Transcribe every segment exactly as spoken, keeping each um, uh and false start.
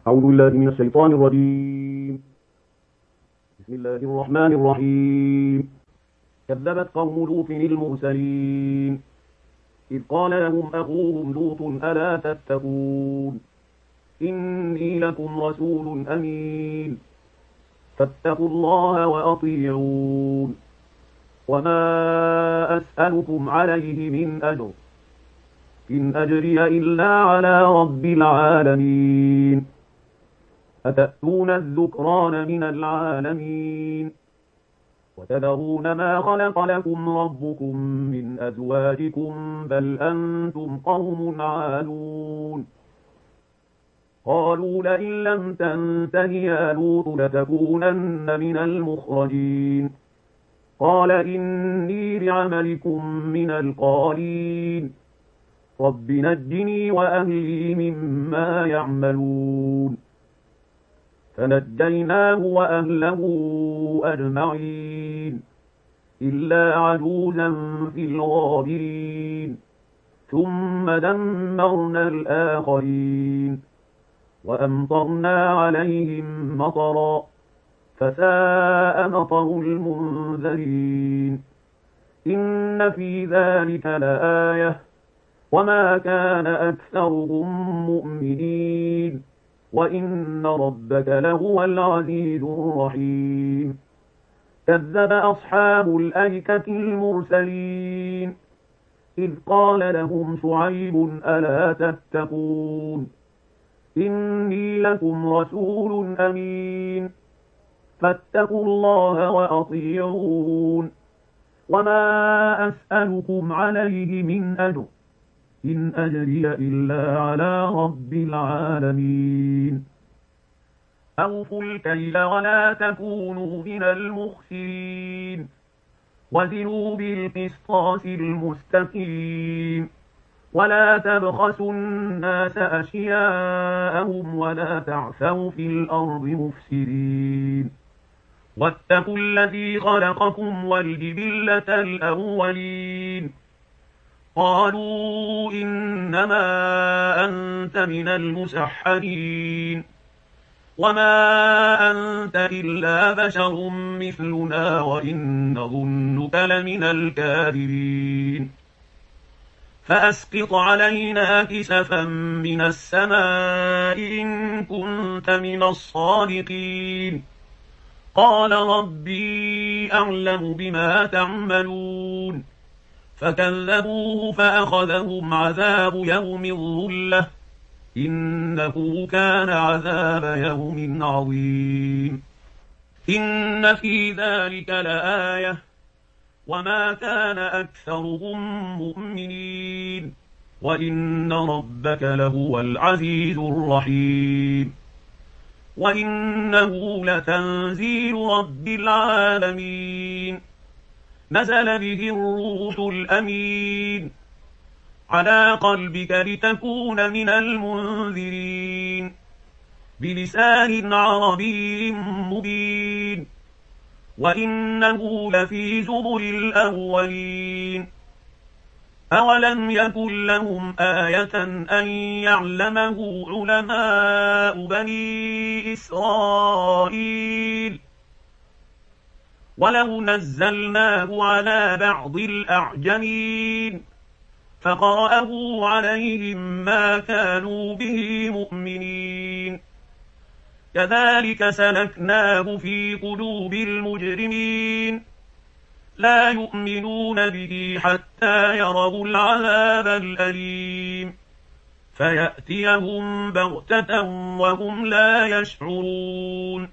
أعوذ بالله من الشيطان الرجيم. بسم الله الرحمن الرحيم. كذبت قوم لوط المرسلين إذ قال لهم أخوهم لوط ألا تتقون إني لكم رسول أمين فاتقوا الله وأطيعون وما أسألكم عليه من أجر إن أجري إلا على رب العالمين أتأتون الذكران من العالمين وتذرون ما خلق لكم ربكم من أزواجكم بل أنتم قوم عادون قالوا لئن لم تنته يا لوط لتكونن من المخرجين قال إني لعملكم من القالين رب نجني وأهلي مما يعملون فنجيناه وأهله أجمعين إلا عجوزا في الغابرين ثم دمرنا الآخرين وأمطرنا عليهم مطرا فساء مطر المنذرين إن في ذلك لآية وما كان أكثرهم مؤمنين وإن ربك لهو العزيز الرحيم كذب أصحاب الأيكة المرسلين إذ قال لهم شعيب ألا تتقون إني لكم رسول أمين فاتقوا الله وأطيعون وما أسألكم عليه من أجر إن أجري إلا على رب العالمين أوفوا الكيل ولا تكونوا من المخسرين وزنوا بالقسطاس المستقيم ولا تبخسوا الناس أشياءهم ولا تعثوا في الأرض مفسدين واتقوا الذي خلقكم والجبلة الأولين قالوا إنما أنت من المسحرين وما أنت إلا بشر مثلنا وإن نظنك لمن الكاذبين فأسقط علينا كسفا من السماء إن كنت من الصادقين قال ربي أعلم بما تعملون فكذبوه فأخذهم عذاب يوم الظلة إنه كان عذاب يوم عظيم إن في ذلك لآية وما كان أكثرهم مؤمنين وإن ربك لهو العزيز الرحيم وإنه لتنزيل رب العالمين نزل به الروح الأمين على قلبك لتكون من المنذرين بلسان عربي مبين وإنه لفي زبر الأولين أولم يكن لهم آية أن يعلمه علماء بني إسرائيل ولو نزلناه على بعض الأعجمين فقرأه عليهم ما كانوا به مؤمنين كذلك سلكناه في قلوب المجرمين لا يؤمنون به حتى يروا العذاب الأليم فيأتيهم بغتة وهم لا يشعرون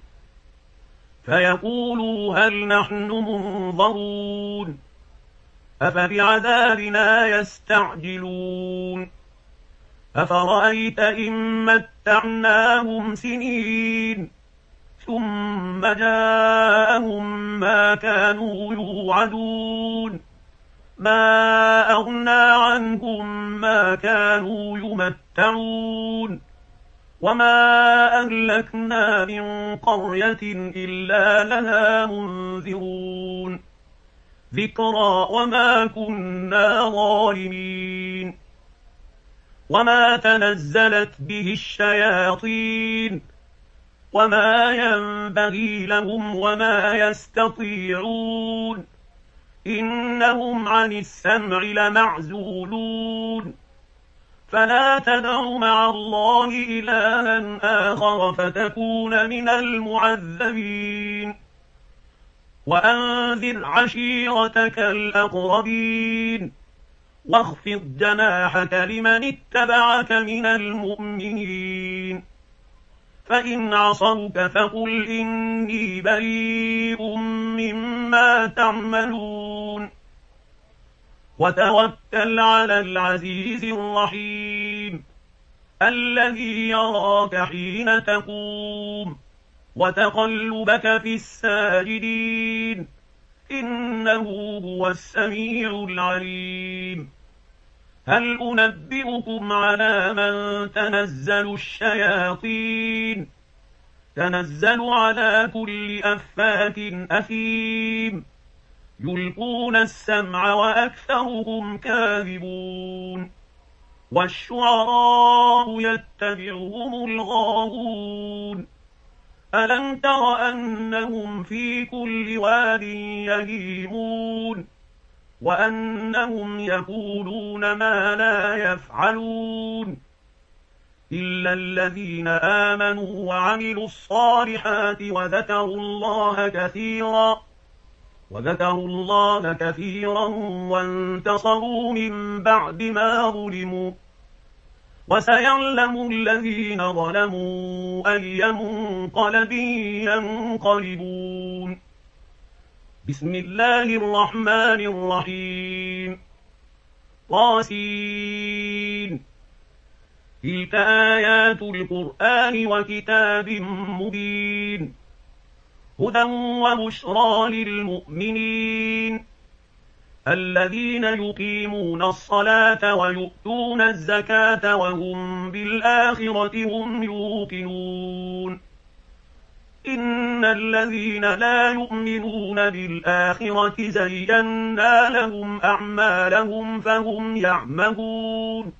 فيقولوا هل نحن منظرون أفبعذابنا يستعجلون أفرأيت إن متعناهم سنين ثم جاءهم ما كانوا يوعدون ما أغنى عنهم ما كانوا يمتعون وما أهلكنا من قرية إلا لها منذرون ذكرى وما كنا ظالمين وما تنزلت به الشياطين وما ينبغي لهم وما يستطيعون إنهم عن السمع لمعزولون فلا تدع مع الله إلها آخر فتكون من المعذبين وأنذر عشيرتك الأقربين واخفض جناحك لمن اتبعك من المؤمنين فإن عصوك فقل إني بريء مما تعملون وتوكل على العزيز الرحيم الذي يراك حين تقوم وتقلبك في الساجدين إنه هو السميع العليم هل أنبئكم على من تنزل الشياطين تنزل على كل أفاك أثيم يلقون السمع وأكثرهم كاذبون والشعراء يتبعهم الغاوون ألم تر أنهم في كل واد يهيمون وأنهم يقولون ما لا يفعلون إلا الذين آمنوا وعملوا الصالحات وذكروا الله كثيرا وذكروا الله كثيرا وانتصروا من بعد ما ظلموا وسيعلم الذين ظلموا أي منقلب ينقلبون بسم الله الرحمن الرحيم طاسين تلك آيات القرآن وكتاب مبين هدى وبشرى للمؤمنين الذين يقيمون الصلاة ويؤتون الزكاة وهم بالآخرة هم يوقنون إن الذين لا يؤمنون بالآخرة زينا لهم أعمالهم فهم يعمهون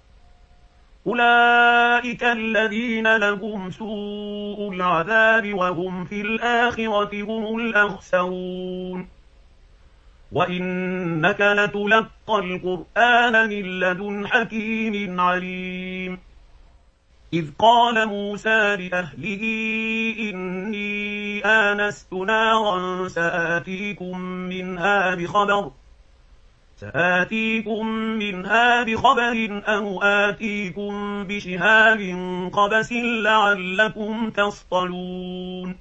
أولئك الذين لهم سوء العذاب وهم في الآخرة هم الأخسرون وإنك لتلقى القرآن من لدن حكيم عليم إذ قال موسى لأهله إني آنست نارا سآتيكم منها بخبر سآتيكم منها بخبر أو آتيكم بشهاب قبس لعلكم تصطلون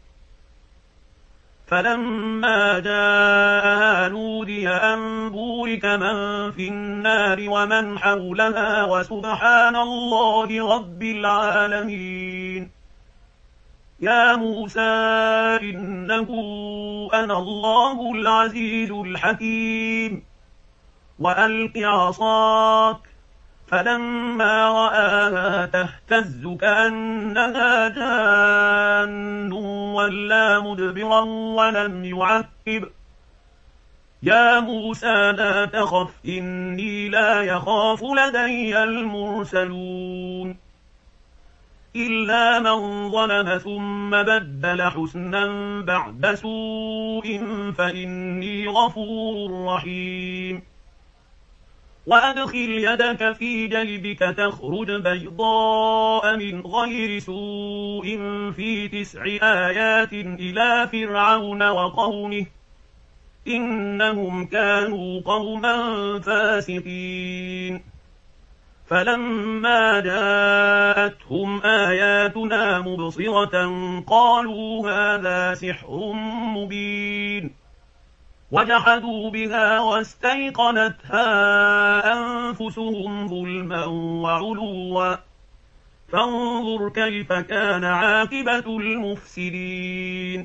فلما جاءها نودي أن بورك من في النار ومن حولها وسبحان الله رب العالمين يا موسى إنه أنا الله العزيز الحكيم وألق عصاك فلما رآها تهتز كأنها جان ولا مدبرا ولم يعقب يا موسى لا تخف إني لا يخاف لدي المرسلون إلا من ظلم ثم بدل حسنا بعد سوء فإني غفور رحيم وأدخل يدك في جيبك تخرج بيضاء من غير سوء في تسع آيات إلى فرعون وقومه إنهم كانوا قوما فاسقين فلما جاءتهم آياتنا مبصرة قالوا هذا سحر مبين وجحدوا بها واستيقنتها أنفسهم ظلما وعلوا فانظر كيف كان عاقبة المفسدين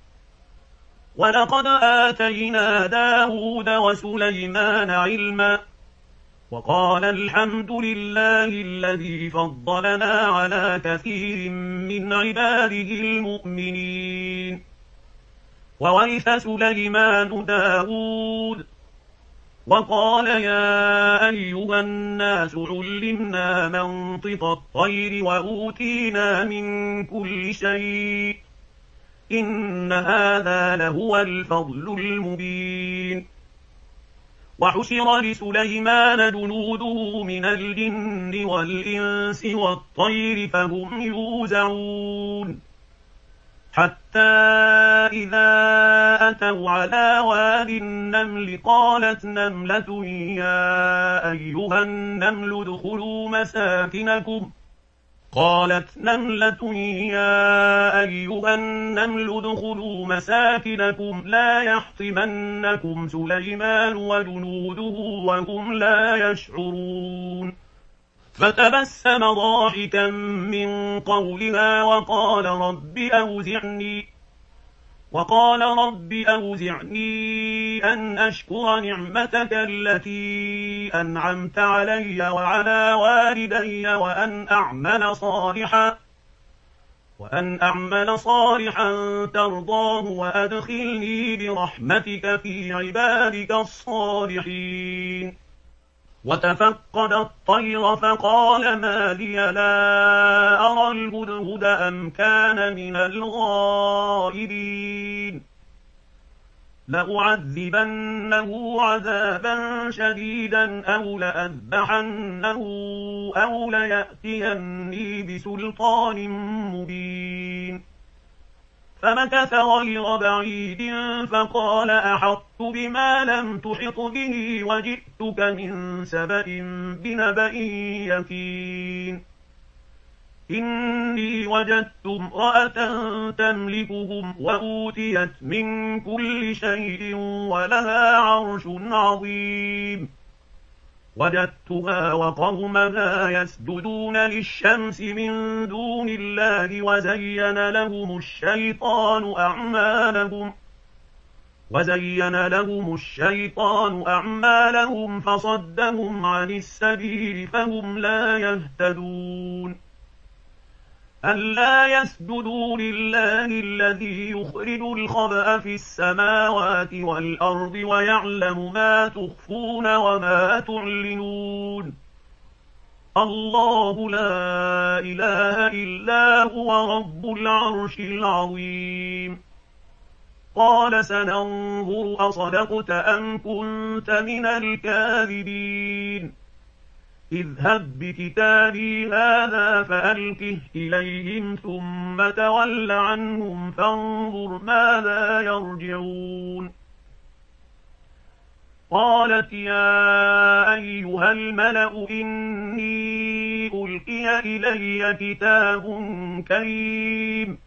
ولقد آتينا داود وسليمان علما وقال الحمد لله الذي فضلنا على كثير من عباده المؤمنين وورث سليمان داود وقال يا أيها الناس علمنا منطق الطير وأوتينا من كل شيء إن هذا لهو الفضل المبين. وحشر لسليمان جنوده من الجن والإنس والطير فهم يوزعون حتى إذا أتوا على واد النمل قالت نملة يا أيها النمل ادخلوا مساكنكم قالت نملة يا أيها النمل ادخلوا مساكنكم لا يحطمنكم سليمان وجنوده وهم لا يشعرون. فتبسم ضاحكا من قولها وقال رب أوزعني وقال رب أوزعني أن أشكر نعمتك التي أنعمت علي وعلى والدي وأن أعمل صالحا وأن أعمل صالحا ترضاه وأدخلني برحمتك في عبادك الصالحين. وتفقد الطير فقال ما لي لا أرى الهدهد أم كان من الغائبين لأعذبنه عذابا شديدا أو لأذبحنه أو ليأتيني بسلطان مبين. فمكث غير بعيد فقال أحطت بما لم تحط به وجئتك من سبأ بنبأ يقين. إني وجدت امرأة تملكهم وأوتيت من كل شيء ولها عرش عظيم. وجدتها وقومها يسجدون للشمس من دون الله وزين لهم الشيطان أعمالهم وزين لهم الشيطان أعمالهم فصدهم عن السبيل فهم لا يهتدون. ألا يسجدوا لله الذي يخرج الخبأ في السماوات والأرض ويعلم ما تخفون وما تعلنون. الله لا إله إلا هو رب العرش العظيم. قال سننظر أصدقت أم كنت من الكاذبين. اذهب بكتابي هذا فألقه إليهم ثم تول عنهم فانظر ماذا يرجعون. قالت يا أيها الملأ إني ألقي إلي كتاب كريم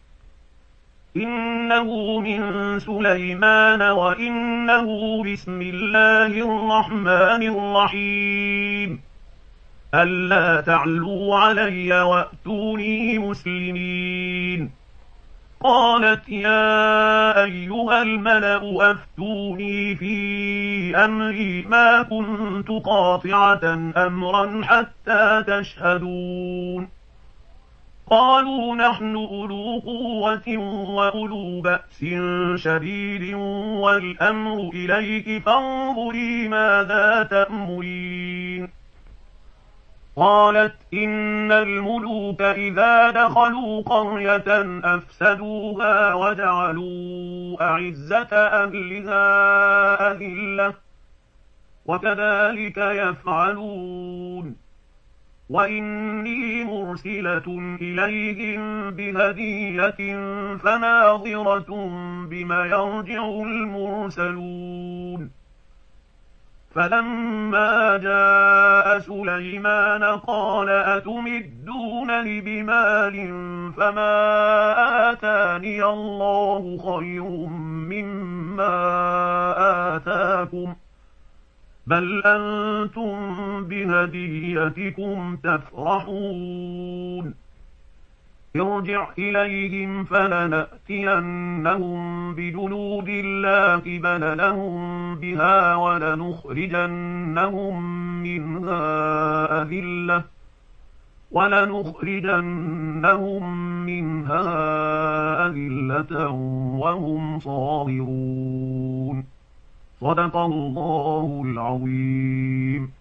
إنه من سليمان وإنه بسم الله الرحمن الرحيم ألا تعلوا علي وأتوني مسلمين. قالت يا أيها الملأ أفتوني في أمري ما كنت قاطعة أمرا حتى تشهدون. قالوا نحن أولو قوة وأولو بأس شديد والأمر إليك فانظري ماذا تأمرين. قالت إن الملوك إذا دخلوا قرية أفسدوها وجعلوا أعزة أهلها أذلة وكذلك يفعلون. وإني مرسلة إليهم بهدية فناظرة بما يرجع المرسلون. فلما جاء سليمان قال أتمدونني بمال فما آتاني الله خير مما آتاكم بل أنتم بهديتكم تفرحون. ارجع إليهم فلنأتينهم بجنود لا قبل لهم بها ولنخرجنهم منها أذلة ولنخرجنهم منها أذلة وهم صاغرون. صدق الله العظيم.